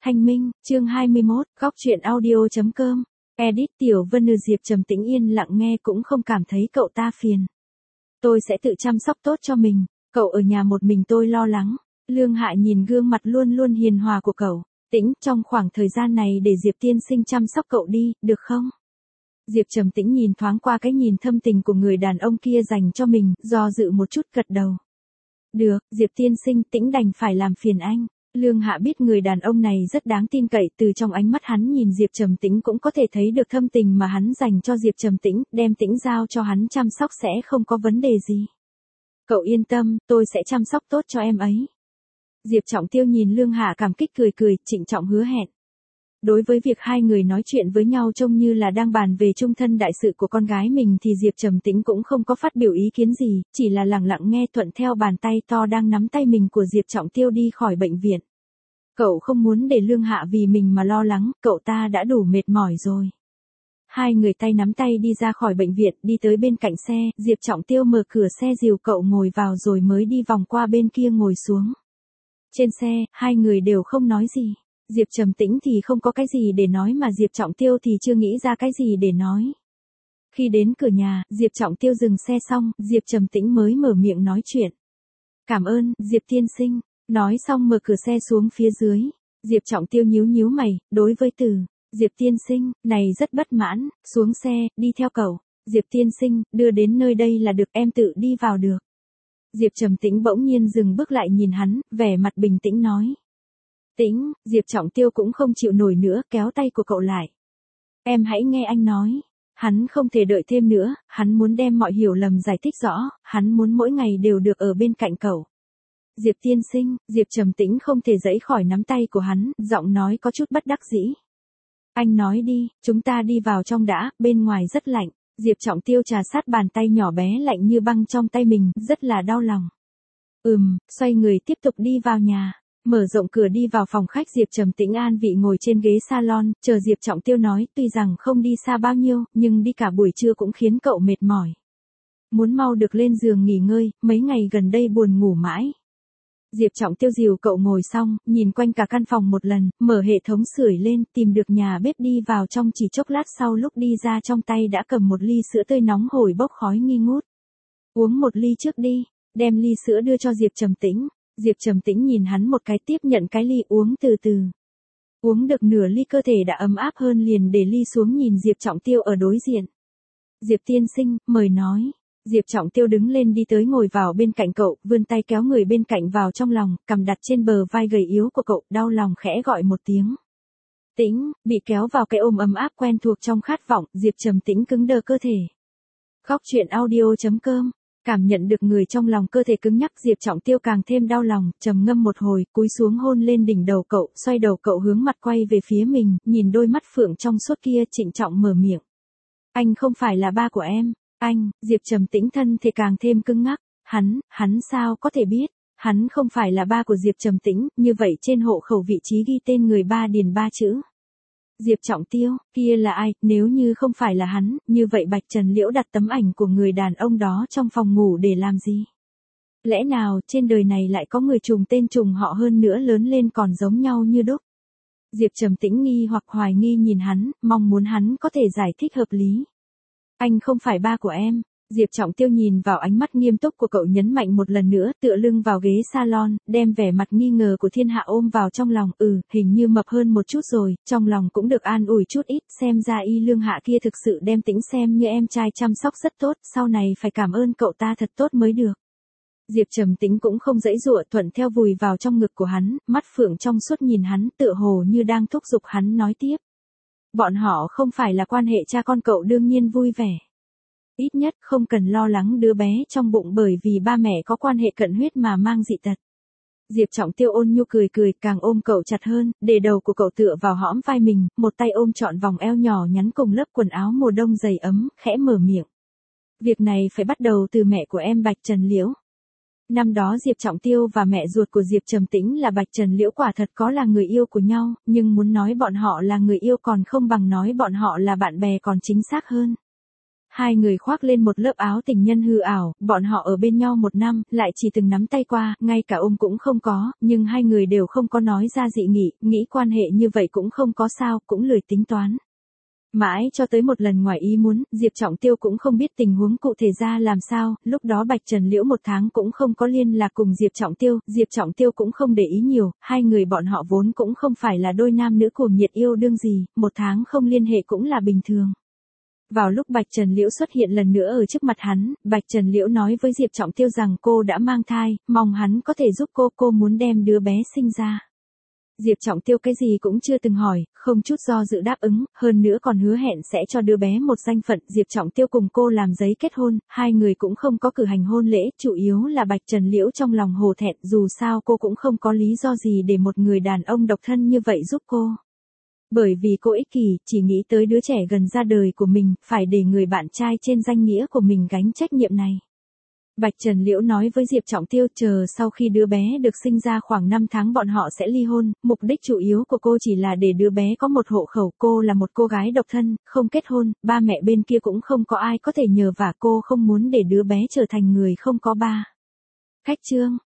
Thanh Minh, chương 21, góc truyện audio.com. Edit Tiểu Vân Nư. Diệp Trầm Tĩnh yên lặng nghe cũng không cảm thấy cậu ta phiền. Tôi sẽ tự chăm sóc tốt cho mình, cậu ở nhà một mình tôi lo lắng. Lương Hạ nhìn gương mặt luôn luôn hiền hòa của cậu, Tĩnh, trong khoảng thời gian này để Diệp tiên sinh chăm sóc cậu đi, được không? Diệp Trầm Tĩnh nhìn thoáng qua cái nhìn thâm tình của người đàn ông kia dành cho mình, do dự một chút gật đầu. Được, Diệp tiên sinh, Tĩnh đành phải làm phiền anh. Lương Hạ biết người đàn ông này rất đáng tin cậy, từ trong ánh mắt hắn nhìn Diệp Trầm Tĩnh cũng có thể thấy được thâm tình mà hắn dành cho Diệp Trầm Tĩnh, đem Tĩnh giao cho hắn chăm sóc sẽ không có vấn đề gì. Cậu yên tâm, tôi sẽ chăm sóc tốt cho em ấy. Diệp Trọng Tiêu nhìn Lương Hạ cảm kích cười cười, trịnh trọng hứa hẹn. Đối với việc hai người nói chuyện với nhau trông như là đang bàn về chung thân đại sự của con gái mình thì Diệp Trầm Tĩnh cũng không có phát biểu ý kiến gì, chỉ là lặng lặng nghe thuận theo bàn tay to đang nắm tay mình của Diệp Trọng Tiêu đi khỏi bệnh viện. Cậu không muốn để Lương Hạ vì mình mà lo lắng, cậu ta đã đủ mệt mỏi rồi. Hai người tay nắm tay đi ra khỏi bệnh viện, đi tới bên cạnh xe, Diệp Trọng Tiêu mở cửa xe dìu cậu ngồi vào rồi mới đi vòng qua bên kia ngồi xuống. Trên xe, hai người đều không nói gì. Diệp Trầm Tĩnh thì không có cái gì để nói mà Diệp Trọng Tiêu thì chưa nghĩ ra cái gì để nói. Khi đến cửa nhà, Diệp Trọng Tiêu dừng xe xong, Diệp Trầm Tĩnh mới mở miệng nói chuyện. Cảm ơn, Diệp tiên sinh. Nói xong mở cửa xe xuống phía dưới. Diệp Trọng Tiêu nhíu nhíu mày, đối với từ Diệp tiên sinh, này rất bất mãn, xuống xe, đi theo cậu. Diệp tiên sinh, đưa đến nơi đây là được, em tự đi vào được. Diệp Trầm Tĩnh bỗng nhiên dừng bước lại nhìn hắn, vẻ mặt bình tĩnh nói. Tĩnh, Diệp Trọng Tiêu cũng không chịu nổi nữa, kéo tay của cậu lại. Em hãy nghe anh nói. Hắn không thể đợi thêm nữa, hắn muốn đem mọi hiểu lầm giải thích rõ, hắn muốn mỗi ngày đều được ở bên cạnh cậu. Diệp tiên sinh, Diệp Trầm Tĩnh không thể giãy khỏi nắm tay của hắn, giọng nói có chút bất đắc dĩ. Anh nói đi, chúng ta đi vào trong đã, bên ngoài rất lạnh. Diệp Trọng Tiêu trà sát bàn tay nhỏ bé lạnh như băng trong tay mình, rất là đau lòng. Xoay người tiếp tục đi vào nhà. Mở rộng cửa đi vào phòng khách, Diệp Trầm Tĩnh an vị ngồi trên ghế salon, chờ Diệp Trọng Tiêu nói, tuy rằng không đi xa bao nhiêu, nhưng đi cả buổi trưa cũng khiến cậu mệt mỏi. Muốn mau được lên giường nghỉ ngơi, mấy ngày gần đây buồn ngủ mãi. Diệp Trọng Tiêu dìu cậu ngồi xong, nhìn quanh cả căn phòng một lần, mở hệ thống sưởi lên, tìm được nhà bếp đi vào trong chỉ chốc lát sau lúc đi ra trong tay đã cầm một ly sữa tươi nóng hổi bốc khói nghi ngút. Uống một ly trước đi, đem ly sữa đưa cho Diệp Trầm Tĩnh. Diệp Trầm Tĩnh nhìn hắn một cái tiếp nhận cái ly uống từ từ. Uống được nửa ly cơ thể đã ấm áp hơn liền để ly xuống nhìn Diệp Trọng Tiêu ở đối diện. Diệp tiên sinh, mời nói. Diệp Trọng Tiêu đứng lên đi tới ngồi vào bên cạnh cậu, vươn tay kéo người bên cạnh vào trong lòng, cầm đặt trên bờ vai gầy yếu của cậu, đau lòng khẽ gọi một tiếng. Tĩnh, bị kéo vào cái ôm ấm áp quen thuộc trong khát vọng, Diệp Trầm Tĩnh cứng đờ cơ thể. Góc truyện audio.com. Cảm nhận được người trong lòng cơ thể cứng nhắc, Diệp Trọng Tiêu càng thêm đau lòng, trầm ngâm một hồi, cúi xuống hôn lên đỉnh đầu cậu, xoay đầu cậu hướng mặt quay về phía mình, nhìn đôi mắt phượng trong suốt kia, trịnh trọng mở miệng. Anh không phải là ba của em. Anh, Diệp Trầm Tĩnh thân thể càng thêm cứng ngắc, hắn sao có thể biết, hắn không phải là ba của Diệp Trầm Tĩnh, như vậy trên hộ khẩu vị trí ghi tên người ba điền ba chữ. Diệp Trọng Tiêu, kia là ai, nếu như không phải là hắn, như vậy Bạch Trần Liễu đặt tấm ảnh của người đàn ông đó trong phòng ngủ để làm gì? Lẽ nào trên đời này lại có người trùng tên trùng họ hơn nữa lớn lên còn giống nhau như đúc? Diệp Trầm Tĩnh nghi hoặc hoài nghi nhìn hắn, mong muốn hắn có thể giải thích hợp lý. Anh không phải ba của em. Diệp Trọng Tiêu nhìn vào ánh mắt nghiêm túc của cậu nhấn mạnh một lần nữa, tựa lưng vào ghế salon, đem vẻ mặt nghi ngờ của thiên hạ ôm vào trong lòng, hình như mập hơn một chút rồi, trong lòng cũng được an ủi chút ít, xem ra y Lương Hạ kia thực sự đem Tĩnh xem như em trai chăm sóc rất tốt, sau này phải cảm ơn cậu ta thật tốt mới được. Diệp Trầm Tĩnh cũng không giãy giụa, thuận theo vùi vào trong ngực của hắn, mắt phượng trong suốt nhìn hắn, tựa hồ như đang thúc giục hắn nói tiếp. Bọn họ không phải là quan hệ cha con, cậu đương nhiên vui vẻ. Ít nhất không cần lo lắng đứa bé trong bụng bởi vì ba mẹ có quan hệ cận huyết mà mang dị tật. Diệp Trọng Tiêu ôn nhu cười cười, càng ôm cậu chặt hơn, để đầu của cậu tựa vào hõm vai mình, một tay ôm trọn vòng eo nhỏ nhắn cùng lớp quần áo mùa đông dày ấm, khẽ mở miệng. Việc này phải bắt đầu từ mẹ của em Bạch Trần Liễu. Năm đó Diệp Trọng Tiêu và mẹ ruột của Diệp Trầm Tĩnh là Bạch Trần Liễu quả thật có là người yêu của nhau, nhưng muốn nói bọn họ là người yêu còn không bằng nói bọn họ là bạn bè còn chính xác hơn. Hai người khoác lên một lớp áo tình nhân hư ảo, bọn họ ở bên nhau 1 năm, lại chỉ từng nắm tay qua, ngay cả ôm cũng không có, nhưng hai người đều không có nói ra dị nghị, nghĩ quan hệ như vậy cũng không có sao, cũng lười tính toán. Mãi cho tới một lần ngoài ý muốn, Diệp Trọng Tiêu cũng không biết tình huống cụ thể ra làm sao, lúc đó Bạch Trần Liễu 1 tháng cũng không có liên lạc cùng Diệp Trọng Tiêu cũng không để ý nhiều, hai người bọn họ vốn cũng không phải là đôi nam nữ cuồng nhiệt yêu đương gì, 1 tháng không liên hệ cũng là bình thường. Vào lúc Bạch Trần Liễu xuất hiện lần nữa ở trước mặt hắn, Bạch Trần Liễu nói với Diệp Trọng Tiêu rằng cô đã mang thai, mong hắn có thể giúp cô muốn đem đứa bé sinh ra. Diệp Trọng Tiêu cái gì cũng chưa từng hỏi, không chút do dự đáp ứng, hơn nữa còn hứa hẹn sẽ cho đứa bé một danh phận. Diệp Trọng Tiêu cùng cô làm giấy kết hôn, hai người cũng không có cử hành hôn lễ, chủ yếu là Bạch Trần Liễu trong lòng hổ thẹn, dù sao cô cũng không có lý do gì để một người đàn ông độc thân như vậy giúp cô. Bởi vì cô ích kỷ, chỉ nghĩ tới đứa trẻ gần ra đời của mình, phải để người bạn trai trên danh nghĩa của mình gánh trách nhiệm này. Bạch Trần Liễu nói với Diệp Trọng Tiêu chờ sau khi đứa bé được sinh ra khoảng 5 tháng bọn họ sẽ ly hôn, mục đích chủ yếu của cô chỉ là để đứa bé có một hộ khẩu, cô là một cô gái độc thân, không kết hôn, ba mẹ bên kia cũng không có ai có thể nhờ vả, cô không muốn để đứa bé trở thành người không có ba. Khách chương